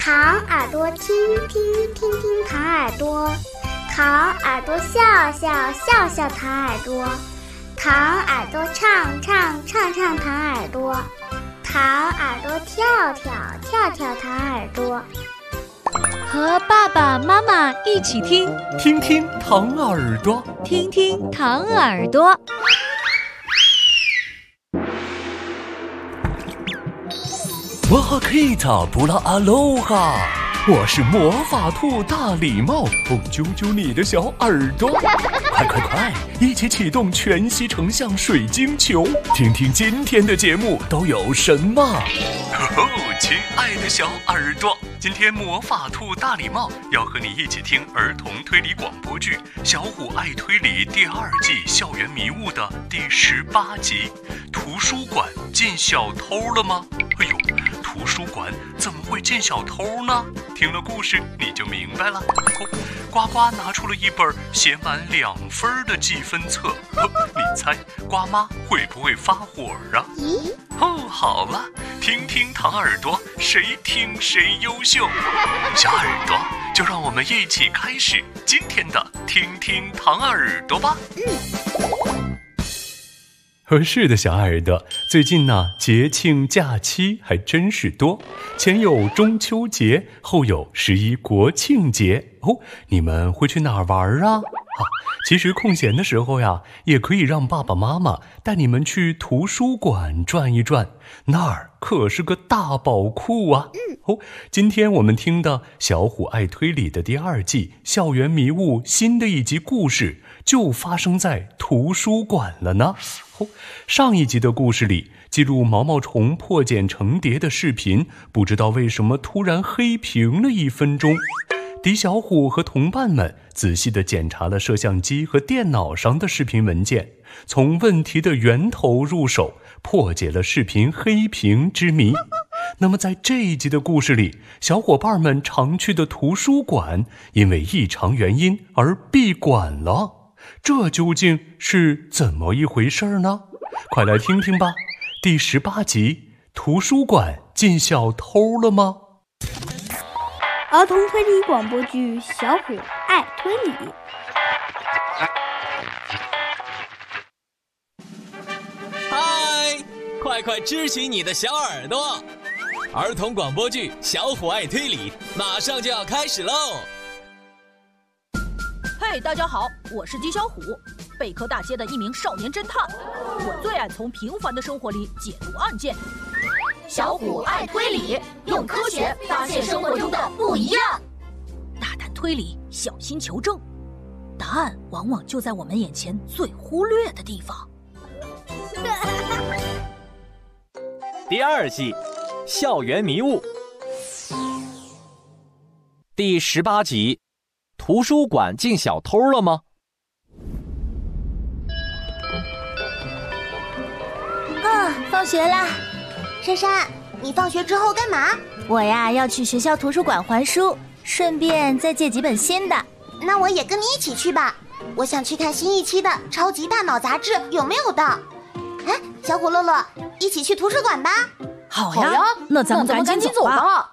糖耳朵听听听听糖耳朵，糖耳朵笑笑笑笑糖耳朵，糖耳朵唱唱唱唱糖耳朵，糖耳朵跳跳跳跳糖耳朵。 和爸爸妈妈一起听， 听听糖耳朵， 听听糖耳朵。 哇哈 Kita 布拉阿罗哈，我是魔法兔大礼帽，揪揪你的小耳朵，快快快，一起启动全息成像水晶球，听听今天的节目都有什么。亲爱的小耳朵，今天魔法兔大礼帽要和你一起听儿童推理广播剧《小虎爱推理》第2季校园迷雾的第18集。图书馆进小偷了吗？哎呦，图书馆怎么会进小偷呢？听了故事你就明白了。呱呱拿出了一本写满2分的计分册，你猜呱妈会不会发火啊？好了，听听糖耳朵，谁听谁优秀。小耳朵，就让我们一起开始今天的听听糖耳朵吧。是的，小耳朵，最近呢，节庆假期还真是多，前有中秋节，后有11国庆节你们会去哪儿玩啊？其实空闲的时候呀，也可以让爸爸妈妈带你们去图书馆转一转，那儿可是个大宝库啊。今天我们听的《小虎爱推理》的第2季校园迷雾新的一集故事就发生在图书馆了呢。上一集的故事里，记录毛毛虫破茧成蝶的视频，不知道为什么突然黑屏了1分钟。狄小虎和同伴们仔细地检查了摄像机和电脑上的视频文件，从问题的源头入手，破解了视频黑屏之谜。那么在这一集的故事里，小伙伴们常去的图书馆因为异常原因而闭馆了，这究竟是怎么一回事呢？快来听听吧。第18集，图书馆进小偷了吗？ 儿童推理广播剧《小虎爱推理》。 嗨，快快支起你的小耳朵！儿童广播剧《小虎爱推理》马上就要开始喽！ 嘿，大家好，我是狄小虎，贝壳大街的一名少年侦探。我最爱从平凡的生活里解读案件。 小虎爱推理，用科学发现生活中的不一样。 大胆推理，小心求证，答案往往就在我们眼前最忽略的地方。 第2季校园迷雾第18集，图书馆进小偷了吗？ 放学啦。 珊珊，你放学之后干嘛？ 我呀，要去学校图书馆还书，顺便再借几本新的。 那我也跟你一起去吧，我想去看新一期的《超级大脑》杂志有没有的。小虎乐乐，一起去图书馆吧。 好呀，那咱们赶紧走吧。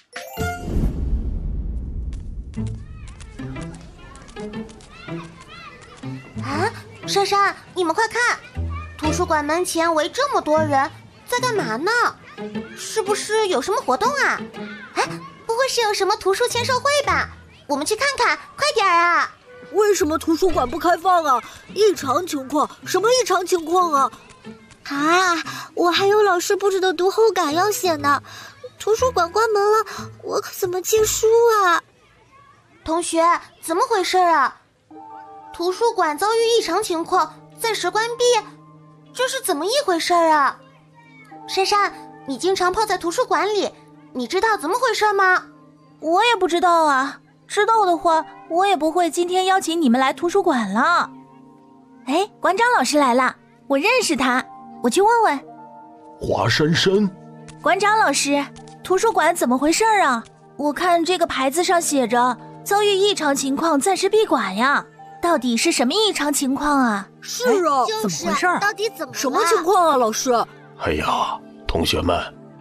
珊珊，你们快看，图书馆门前围这么多人，在干嘛呢？是不是有什么活动啊？不会是有什么图书签售会吧？我们去看看，快点啊！ 为什么图书馆不开放啊？异常情况？什么异常情况啊？ 我还有老师布置的读后感要写呢。图书馆关门了，我可怎么借书啊？ 同学，怎么回事啊？图书馆遭遇异常情况，暂时关闭，这是怎么一回事啊？珊珊，你经常泡在图书馆里，你知道怎么回事吗？ 我也不知道啊，知道的话，我也不会今天邀请你们来图书馆了。馆长老师来了，我认识他，我去问问。 华珊珊， 馆长老师，图书馆怎么回事啊？我看这个牌子上写着遭遇异常情况，暂时闭馆呀。到底是什么异常情况啊？ 是啊， 就是怎么回事？ 到底怎么了？ 什么情况啊，老师？ 哎呀，同学们，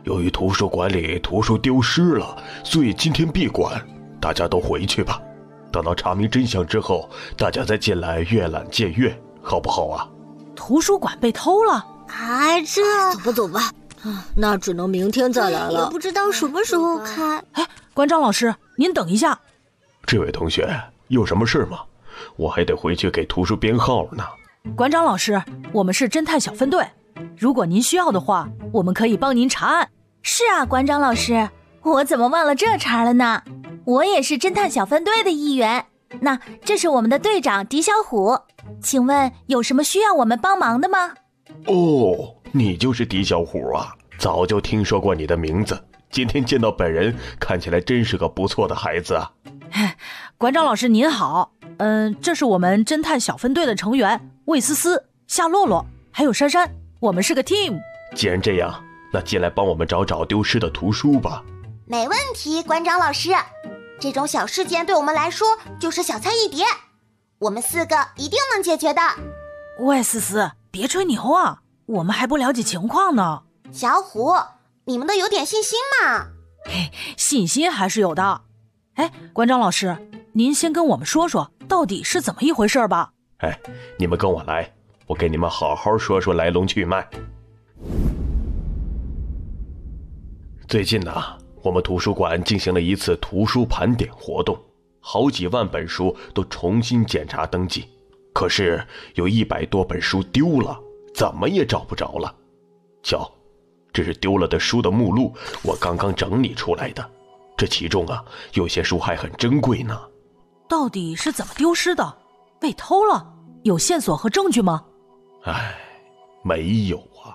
由于图书馆里图书丢失了，所以今天闭馆，大家都回去吧。等到查明真相之后，大家再进来阅览借阅，好不好啊？ 图书馆被偷了啊，这走吧，那只能明天再来了。 也不知道什么时候开。 哎，关张老师，您等一下。 这位同学，有什么事吗？我还得回去给图书编号呢。 关张老师，我们是侦探小分队，如果您需要的话，我们可以帮您查案。 是啊，关张老师，我怎么忘了这茬了呢？我也是侦探小分队的一员。那这是我们的队长狄小虎，请问有什么需要我们帮忙的吗？ 哦，你就是狄小虎啊，早就听说过你的名字，今天见到本人，看起来真是个不错的孩子啊。 关张老师您好，这是我们侦探小分队的成员魏思思、夏洛洛还有珊珊，我们是个 team。 既然这样，那进来帮我们找找丢失的图书吧。 没问题，关张老师，这种小事件对我们来说就是小菜一碟，我们4个一定能解决的。 魏思思，别吹牛啊，我们还不了解情况呢。 小虎，你们都有点信心嘛。 信心还是有的。哎，关张老师，您先跟我们说说到底是怎么一回事吧。 哎，你们跟我来，我给你们好好说说来龙去脉。最近呢，我们图书馆进行了一次图书盘点活动，好几万本书都重新检查登记，可是有100多本书丢了，怎么也找不着了。瞧，这是丢了的书的目录，我刚刚整理出来的。这其中啊，有些书还很珍贵呢。 到底是怎么丢失的？被偷了？有线索和证据吗？ 唉，没有啊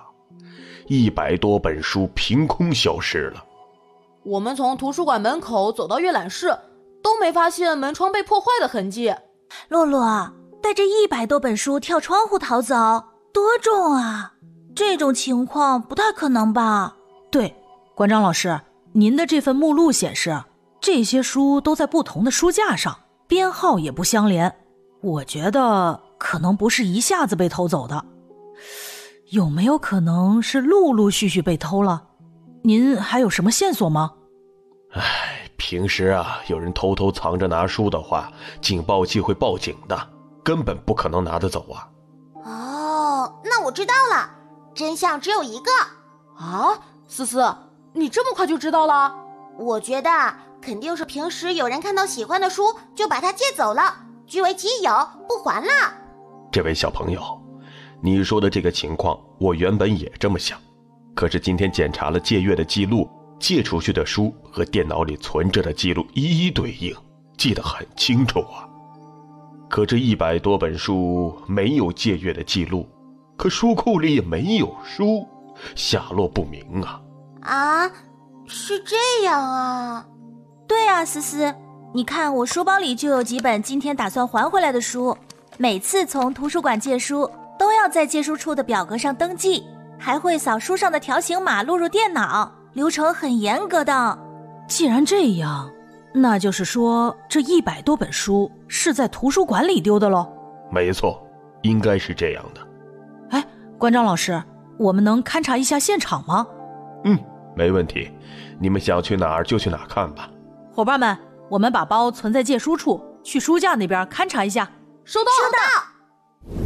，100多本书凭空消失了。 我们从图书馆门口走到阅览室，都没发现门窗被破坏的痕迹。 洛洛，带着100多本书跳窗户逃走，多重啊！这种情况不太可能吧？ 对，关张老师，您的这份目录显示，这些书都在不同的书架上，编号也不相连。我觉得可能不是一下子被偷走的，有没有可能是陆陆续续被偷了？您还有什么线索吗？ 唉，平时啊，有人偷偷藏着拿书的话，警报器会报警的，根本不可能拿得走啊。 哦，那我知道了，真相只有一个。 啊，思思，你这么快就知道了？ 我觉得肯定是平时有人看到喜欢的书就把它借走了，据为己有，不还了。 这位小朋友，你说的这个情况我原本也这么想，可是今天检查了借阅的记录，借出去的书和电脑里存着的记录一一对应，记得很清楚啊。可这100多本书没有借阅的记录，可书库里也没有书，下落不明啊。 啊，是这样啊。 对啊，思思，你看我书包里就有几本今天打算还回来的书，每次从图书馆借书都要在借书处的表格上登记，还会扫书上的条形码录入电脑，流程很严格的。 既然这样，那就是说这100多本书是在图书馆里丢的咯？ 没错，应该是这样的。 哎，关张老师，我们能勘察一下现场吗？ 没问题，你们想去哪儿就去哪儿看吧。 伙伴们，我们把包存在借书处，去书架那边勘察一下。 收到， 收到。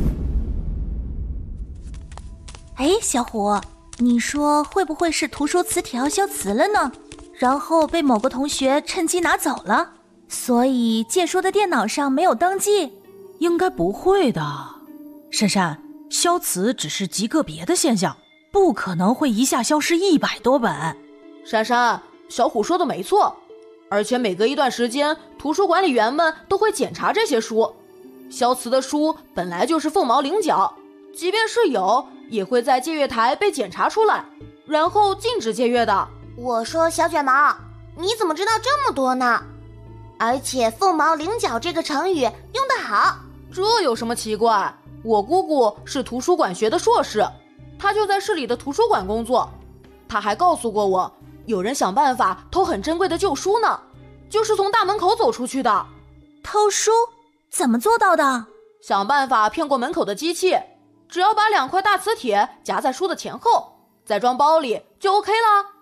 哎，小虎，你说会不会是图书词条消磁了呢？然后被某个同学趁机拿走了，所以借书的电脑上没有登记？ 应该不会的。珊珊，消磁只是极个别的现象，不可能会一下消失100多本。 珊珊，小虎说的没错，而且每隔一段时间，图书管理员们都会检查这些书。消磁的书本来就是凤毛麟角，即便是有，也会在借阅台被检查出来，然后禁止借阅的。 我说小卷毛，你怎么知道这么多呢？而且凤毛麟角这个成语用得好。 这有什么奇怪？我姑姑是图书馆学的硕士，她就在市里的图书馆工作。她还告诉过我，有人想办法偷很珍贵的旧书呢，就是从大门口走出去的。 偷书？怎么做到的？ 想办法骗过门口的机器，只要把2块大磁铁夹在书的前后，再装包里就 OK 了。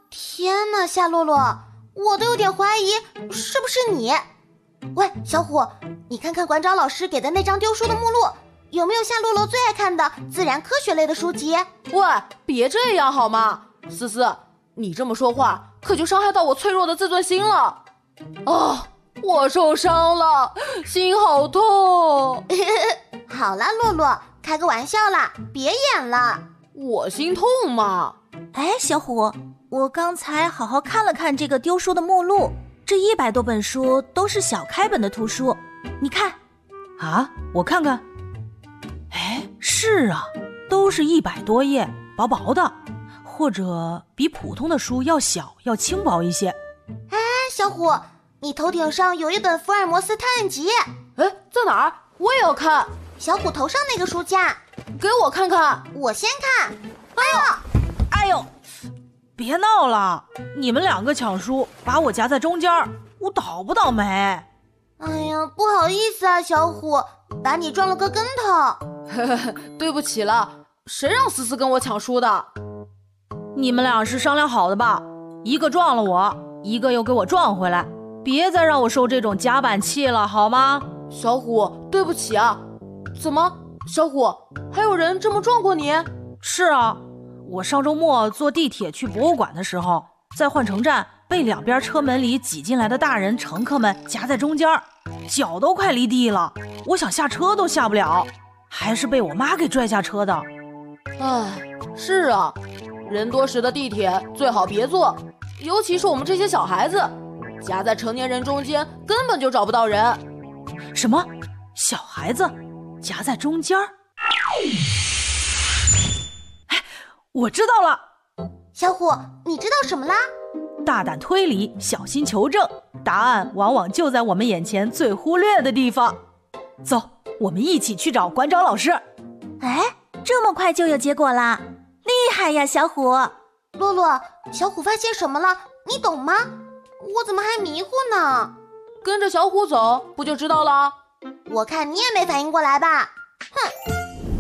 天哪，夏洛洛，我都有点怀疑是不是你。喂，小虎，你看看馆长老师给的那张丢书的目录，有没有夏洛洛最爱看的自然科学类的书籍？ 喂，别这样好吗？思思，你这么说话可就伤害到我脆弱的自尊心了。我受伤了，心好痛。 好啦，洛洛，开个玩笑啦，别演了。 我心痛嘛。 哎，小虎，我刚才好好看了看这个丢书的目录，这100多本书都是小开本的图书，你看。 啊，我看看。哎，是啊，都是100多页，薄薄的，或者比普通的书要小，要轻薄一些。 哎，小虎，你头顶上有一本福尔摩斯探案集。 哎，在哪儿？我也要看。 小虎头上那个书架， 给我看看。 我先看。 哎呦，别闹了，你们2个抢书，把我夹在中间，我倒不倒霉？ 哎呀，不好意思啊，小虎，把你撞了个跟头。 对不起了，谁让思思跟我抢书的？ 你们俩是商量好的吧？一个撞了我，一个又给我撞回来，别再让我受这种夹板气了，好吗？ 小虎，对不起啊。怎么，小虎，还有人这么撞过你？ 是啊，我上周末坐地铁去博物馆的时候，在换乘站被2边车门里挤进来的大人乘客们夹在中间，脚都快离地了，我想下车都下不了，还是被我妈给拽下车的。 唉，是啊，人多时的地铁最好别坐，尤其是我们这些小孩子，夹在成年人中间根本就找不到人。 什么？小孩子夹在中间？哎，我知道了。 小虎，你知道什么啦？ 大胆推理，小心求证，答案往往就在我们眼前最忽略的地方。走，我们一起去找馆长老师。 哎，这么快就有结果啦，厉害呀，小虎。 洛洛，小虎发现什么了？你懂吗？我怎么还迷糊呢？ 跟着小虎走，不就知道了？ 我看你也没反应过来吧。哼！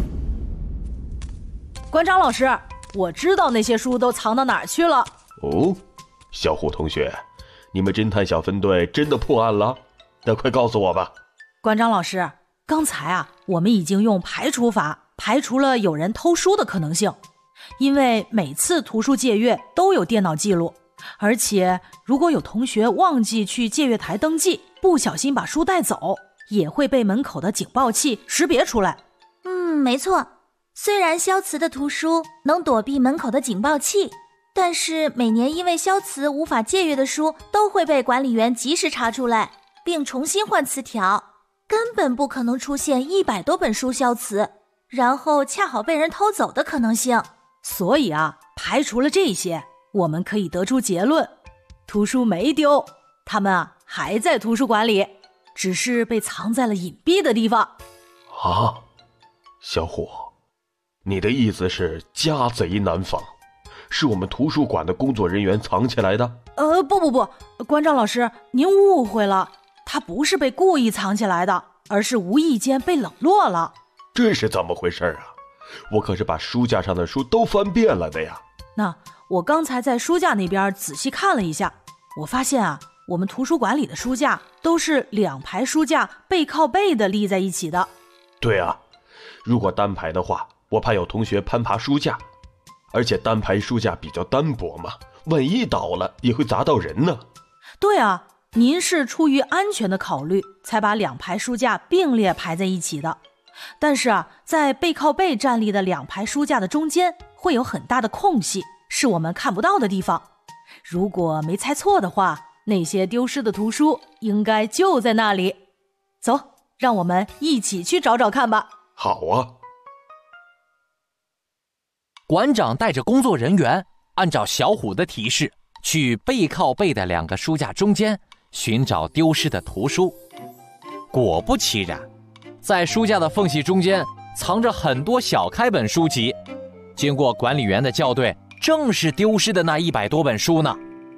馆长老师，我知道那些书都藏到哪儿去了。 哦，小虎同学，你们侦探小分队真的破案了？那快告诉我吧。 馆长老师，刚才啊，我们已经用排除法排除了有人偷书的可能性，因为每次图书借阅都有电脑记录，而且如果有同学忘记去借阅台登记，不小心把书带走，也会被门口的警报器识别出来。 没错，虽然消磁的图书能躲避门口的警报器，但是每年因为消磁无法借阅的书都会被管理员及时查出来，并重新换磁条，根本不可能出现100多本书消磁，然后恰好被人偷走的可能性。 所以啊，排除了这些，我们可以得出结论，图书没丢，它们啊还在图书馆里，只是被藏在了隐蔽的地方。 啊，小虎，你的意思是家贼难防，是我们图书馆的工作人员藏起来的？ 不，馆长老师，您误会了，它不是被故意藏起来的，而是无意间被冷落了。 这是怎么回事啊？我可是把书架上的书都翻遍了的呀。 那我刚才在书架那边仔细看了一下，我发现啊，我们图书馆里的书架都是2排书架背靠背的立在一起的。 对啊，如果单排的话，我怕有同学攀爬书架，而且单排书架比较单薄嘛，万一倒了也会砸到人呢。 对啊，您是出于安全的考虑才把2排书架并列排在一起的，但是啊，在背靠背站立的2排书架的中间会有很大的空隙，是我们看不到的地方。如果没猜错的话，那些丢失的图书应该就在那里。走，让我们一起去找找看吧。 好啊。 馆长带着工作人员按照小虎的提示，去背靠背的2个书架中间寻找丢失的图书。果不其然，在书架的缝隙中间藏着很多小开本书籍，经过管理员的校对，正是丢失的那100多本书呢。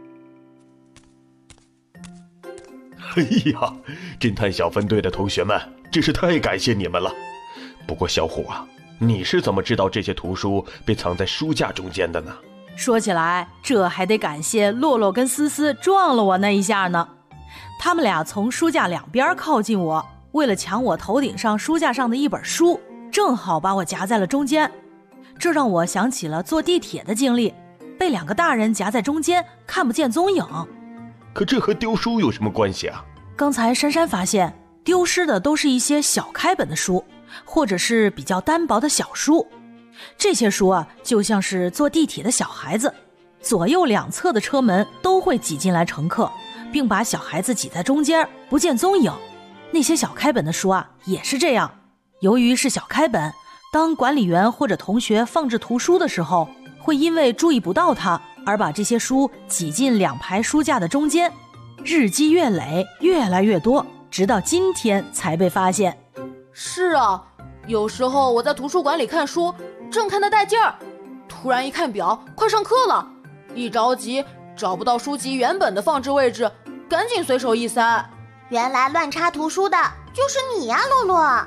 哎呀，侦探小分队的同学们，真是太感谢你们了。不过小虎啊，你是怎么知道这些图书被藏在书架中间的呢？ 说起来，这还得感谢洛洛跟思思撞了我那一下呢。他们俩从书架两边靠近我，为了抢我头顶上书架上的一本书，正好把我夹在了中间。这让我想起了坐地铁的经历，被两个大人夹在中间，看不见踪影。 可这和丢书有什么关系啊？ 刚才珊珊发现，丢失的都是一些小开本的书，或者是比较单薄的小书。这些书啊，就像是坐地铁的小孩子，左右两侧的车门都会挤进来乘客，并把小孩子挤在中间，不见踪影。那些小开本的书啊，也是这样。由于是小开本，当管理员或者同学放置图书的时候，会因为注意不到它，而把这些书挤进两排书架的中间。日积月累，越来越多，直到今天才被发现。 是啊，有时候我在图书馆里看书，正看得带劲儿，突然一看表，快上课了，一着急找不到书籍原本的放置位置，赶紧随手一塞。 原来乱插图书的就是你呀，洛洛。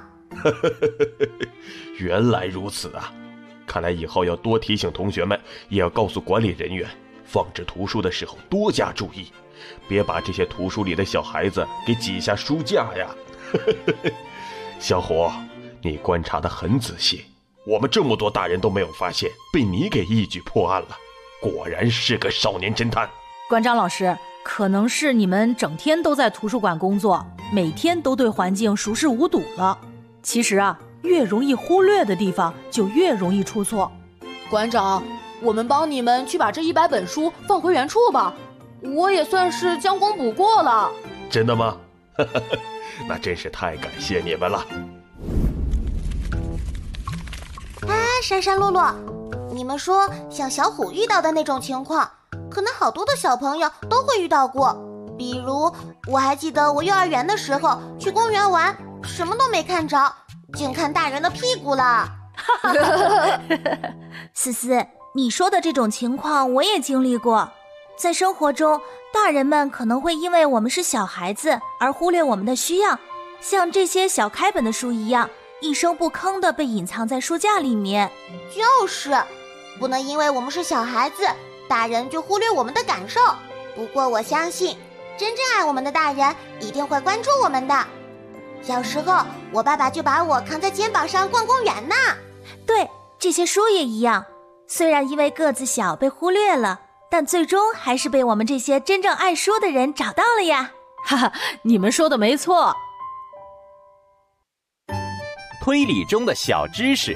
原来如此啊！看来以后要多提醒同学们，也要告诉管理人员，放置图书的时候多加注意，别把这些图书里的小孩子给挤下书架呀。小虎，你观察得很仔细，我们这么多大人都没有发现，被你给一举破案了，果然是个少年侦探。 关张老师，可能是你们整天都在图书馆工作，每天都对环境熟视无睹了。其实啊，越容易忽略的地方就越容易出错。 馆长，我们帮你们去把这100本书放回原处吧，我也算是将功补过了。 真的吗？那真是太感谢你们了。 珊珊、洛洛，你们说像小虎遇到的那种情况，可能好多的小朋友都会遇到过。比如我还记得我幼儿园的时候去公园玩，什么都没看着，净看大人的屁股了。 思思，你说的这种情况我也经历过。在生活中，大人们可能会因为我们是小孩子而忽略我们的需要，像这些小开本的书一样，一声不吭地被隐藏在书架里面。 就是，不能因为我们是小孩子，大人就忽略我们的感受。不过我相信，真正爱我们的大人一定会关注我们的。小时候，我爸爸就把我扛在肩膀上逛公园呢。 对，这些书也一样，虽然因为个子小被忽略了，但最终还是被我们这些真正爱书的人找到了呀。 哈哈，你们说的没错。 推理中的小知识。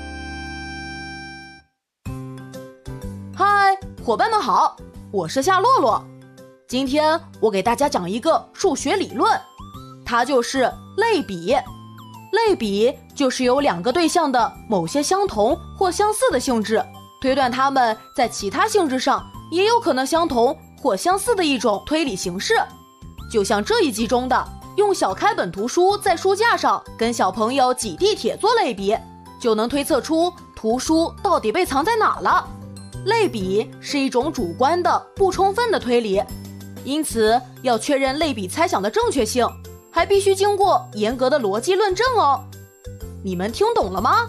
嗨，伙伴们好，我是夏洛洛。今天我给大家讲一个数学理论，它就是类比。类比就是由两个对象的某些相同或相似的性质，推断它们在其他性质上也有可能相同或相似的一种推理形式。就像这一集中的用小开本图书在书架上跟小朋友挤地铁做类比，就能推测出图书到底被藏在哪了。类比是一种主观的不充分的推理，因此要确认类比猜想的正确性，还必须经过严格的逻辑论证哦。你们听懂了吗？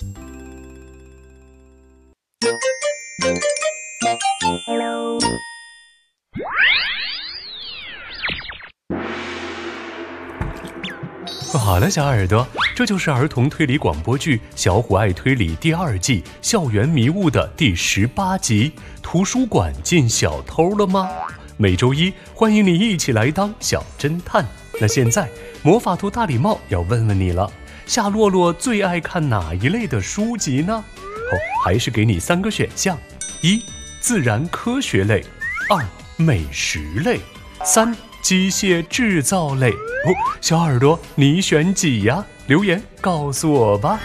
好了，小耳朵，这就是儿童推理广播剧《小虎爱推理》第2季校园迷雾的第18集图书馆进小偷了吗？每周一欢迎你一起来当小侦探。那现在魔法兔大礼帽要问问你了，夏洛洛最爱看哪一类的书籍呢？还是给你3个选项：1. 自然科学类，2. 美食类，3. 机械制造类。小耳朵你选几呀？留言告诉我吧。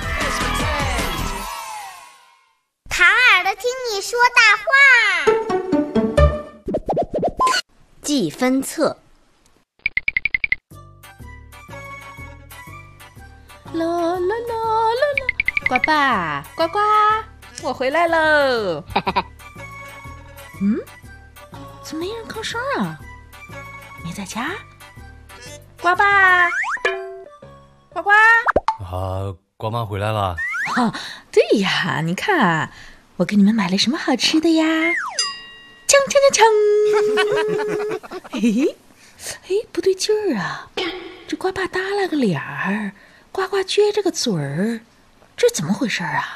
唐耳朵听你说大话。 计分册。 啦啦啦啦啦！呱呱呱呱，我回来喽！怎么没人吭声啊？没在家？呱呱呱呱！ 瓜妈回来了。 对呀，你看， 我给你们买了什么好吃的呀？锵锵锵锵！哎，不对劲儿啊！这呱爸耷拉个脸儿，呱呱撅着个嘴儿，这怎么回事啊？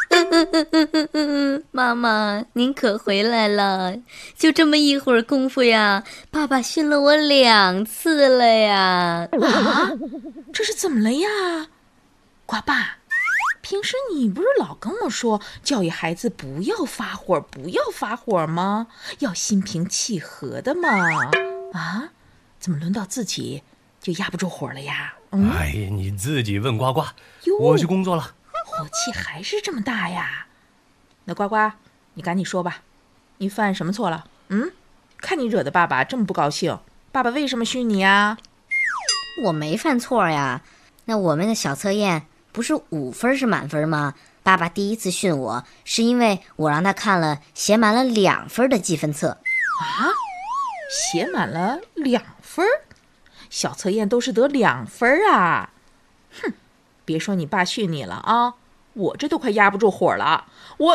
妈妈，您可回来了！就这么一会儿功夫呀，爸爸训了我2次了呀！ 啊，这是怎么了呀？呱爸，平时你不是老跟我说教育孩子不要发火吗？要心平气和的嘛。啊，怎么轮到自己就压不住火了呀？ 哎呀，你自己问呱呱，我去工作了。 火气还是这么大呀？那呱呱，你赶紧说吧，你犯什么错了？看你惹得爸爸这么不高兴，爸爸为什么训你呀？ 我没犯错呀。那我们的小测验不是5分是满分吗？爸爸第一次训我，是因为我让他看了写满了2分的积分册。 啊？写满了2分？小测验都是得2分啊！哼，别说你爸训你了啊，我这都快压不住火了。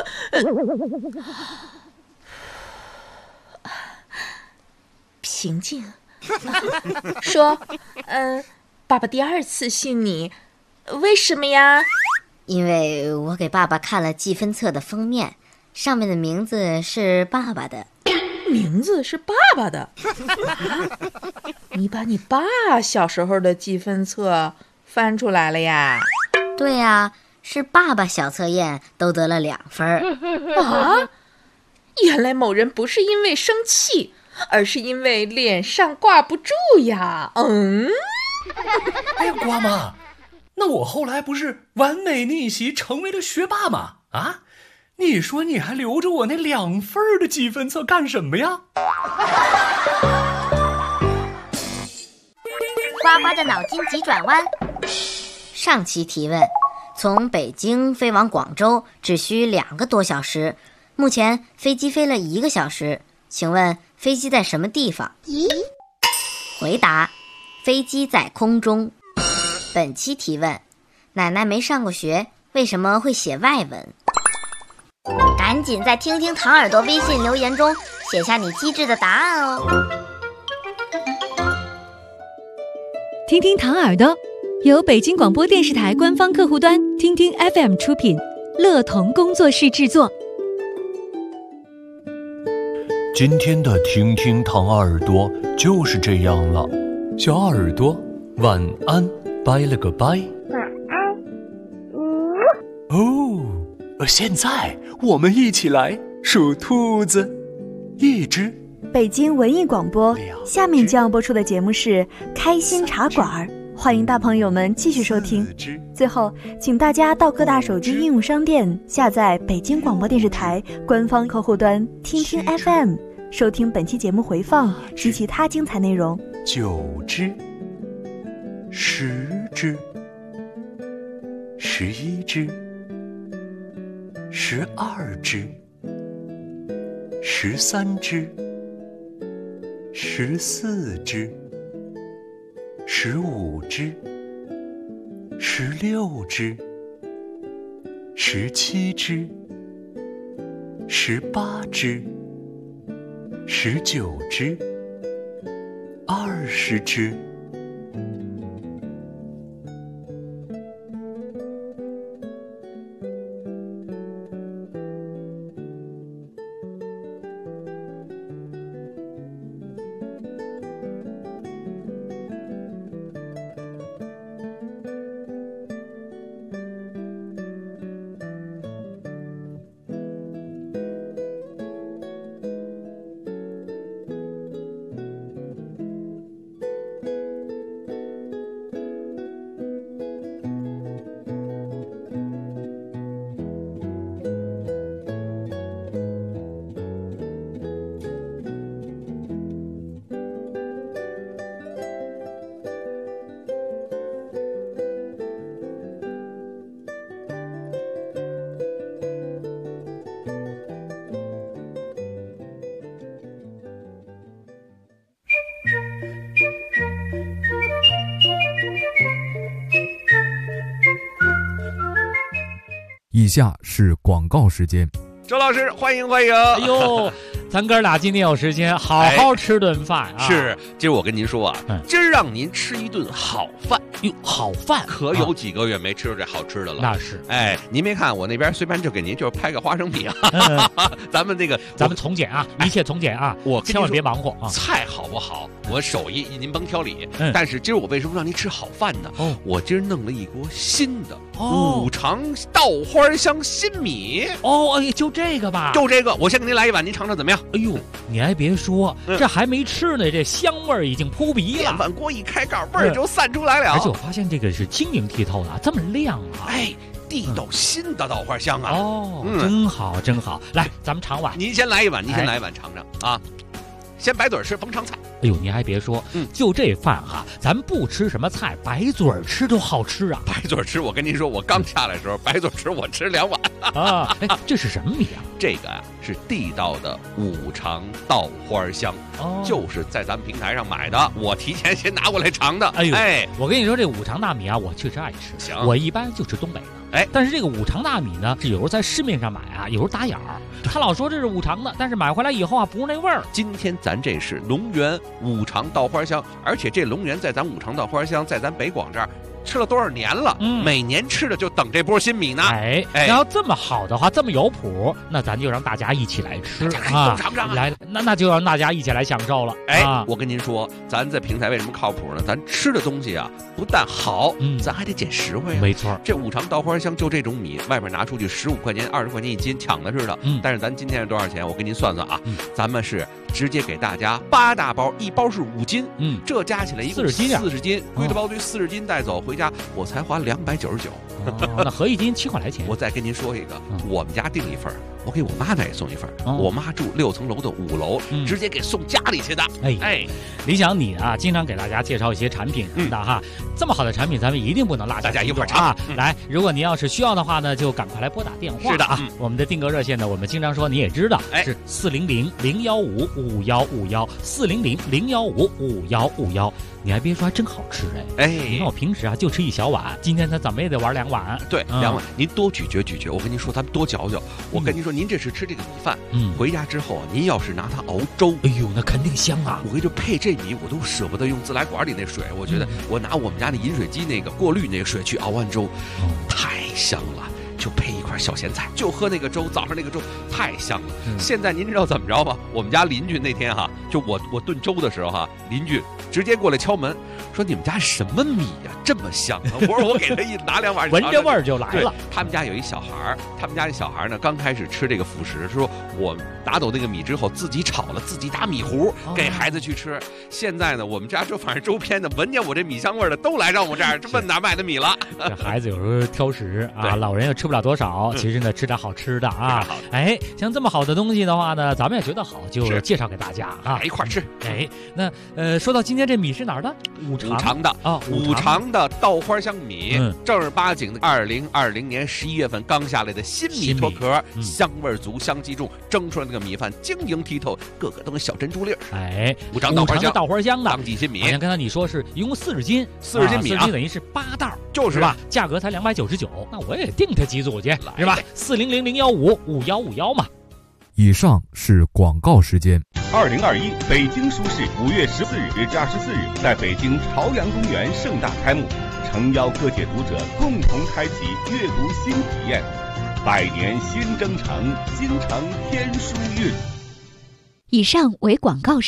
平静。说，爸爸第2次训你，为什么呀？ 因为我给爸爸看了积分册的封面，上面的名字是爸爸的。 名字是爸爸的？你把你爸小时候的积分册翻出来了呀？ 对呀，是爸爸小测验都得了2分。 啊，原来某人不是因为生气，而是因为脸上挂不住呀。 哎呀，瓜妈，那我后来不是完美逆袭成为了学霸吗？啊，你说你还留着我那2分的积分册干什么呀？ 呱呱的脑筋急转弯。 上期提问，从北京飞往广州只需2个多小时，目前飞机飞了1个小时，请问飞机在什么地方？回答：飞机在空中。本期提问，奶奶没上过学，为什么会写外文？ 赶紧在听听糖耳朵微信留言中写下你机智的答案哦。 听听糖耳朵由北京广播电视台官方客户端听听 FM 出品，乐童工作室制作。 今天的听听糖耳朵就是这样了，小耳朵晚安，拜了个拜。 晚安。 现在我们一起来数兔子，1只。 北京文艺广播，下面将要播出的节目是《开心茶馆》，欢迎大朋友们继续收听。最后，请大家到各大手机应用商店下载北京广播电视台官方客户端听听 FM， 收听本期节目回放及其他精彩内容。 9只，10只，11只，12只，13只，14只，15只，16只，17只，18只，19只，20只。 以下是广告时间。 周老师，欢迎欢迎！ 哎呦，咱哥俩今天有时间好好吃顿饭啊！ 是，今儿我跟您说啊，今儿让您吃一顿好饭。 哟，好饭可有几个月没吃到这好吃的了。 那是， 您别看我那边随便就给您就是拍个花生米啊，咱们从简啊，一切从简啊， 我千万别忙活啊。 菜好不好，我手艺您甭挑理。但是今儿我为什么让您吃好饭呢？我今儿弄了一锅新的五常稻花香新米。 哎，就这个吧， 就这个，我先给您来一碗，您尝尝怎么样？ 哎呦，你还别说，这还没吃呢，这香味儿已经扑鼻了。 碗锅一开盖，味儿就散出来了。 而且我发现这个是晶莹剔透的，这么亮啊！ 地道新的稻花香啊！ 真好真好。来，咱们尝碗。 您先来一碗，尝尝啊。先白嘴吃，甭尝菜。 哎呦，你还别说，就这饭哈，咱不吃什么菜，白嘴吃都好吃啊！ 白嘴吃，我跟您说，我刚下来的时候，白嘴吃我吃2碗啊！这是什么米啊？ 这个啊是地道的五常稻花香，就是在咱们平台上买的，我提前先拿过来尝的。 我跟你说，这五常大米啊，我确实爱吃。 行， 我一般就吃东北的。但是这个五常大米呢，是有时候在市面上买啊，有时候打眼儿。他老说这是五常的，但是买回来以后啊，不是那味儿。 今天咱这是龙源五常稻花香，而且这龙源在咱五常稻花香，在咱北广这儿吃了多少年了？每年吃的就等这波新米呢。 然后这么好的话，这么有谱，那咱就让大家一起来吃啊！来，那就让大家一起来享受了。 我跟您说，咱在平台为什么靠谱呢？咱吃的东西啊，不但好，咱还得捡实惠啊。 没错， 这五常稻花香就这种米，外边拿出去15块钱、20块钱一斤，抢的似的。但是咱今天是多少钱？我给您算算啊，咱们是直接给大家8大包，一包是5斤，这加起来一共40斤，归了包堆40斤带走回家，我才花299。 那合一斤7块来钱。 我再跟您说一个，我们家订一份，我给我妈那也送一份。我妈住6层楼的5楼，直接给送家里去的。 李想你啊，经常给大家介绍一些产品的哈，这么好的产品，咱们一定不能落下。 大家一块尝啊！ 来，如果您要是需要的话呢，就赶快来拨打电话。 是的啊，我们的订购热线呢，我们经常说你也知道，是400-015-5151，400-015-5151。你还别说，还真好吃你看我平时啊就吃一小碗，今天他怎么也得玩2碗。 对，2碗，您多咀嚼咀嚼。我跟您说，咱们多嚼嚼。我跟您说，您这是吃这个米饭，回家之后啊，您要是拿它熬粥， 哎呦，那肯定香啊！ 我跟你说，配这米我都舍不得用自来管里那水，我觉得我拿我们家那饮水机那个过滤那个水去熬完粥，太香了。就配一块小咸菜，就喝那个粥，早上那个粥太香了。现在您知道怎么着吗？我们家邻居那天哈，就我炖粥的时候哈，邻居直接过来敲门，说你们家什么米呀，这么香啊！我说我给他拿2碗， 闻着味儿就来了。 他们家有一小孩儿，他们家这小孩呢，刚开始吃这个辅食，说我拿走那个米之后，自己炒了，自己打米糊给孩子去吃。现在呢，我们家反正周边的闻见我这米香味的，都来让我这儿问哪买的米了。 这孩子有时候挑食啊，老人又吃不了多少，其实呢吃点好吃的啊。像这么好的东西的话呢，咱们也觉得好，就介绍给大家啊， 一块吃。 那说到今天这米是哪儿的？五常的啊，五常的稻花香米，正儿八经的2020年11月份刚下来的新米脱壳，香味足，香气重，蒸出来那个米饭晶莹剔透，个个都跟小珍珠粒儿。五常稻花香的当季新米， 好像刚才你说是一共40斤 ，40斤米啊，40斤等于是8袋， 就是吧？价格才299，那我也订他几组去，是吧？400-015-5151嘛。 以上是广告时间。 2021北京书市5月14日至24日在北京朝阳公园盛大开幕，诚邀各界读者共同开启阅读新体验。百年新征程，京城天书韵。 以上为广告时间。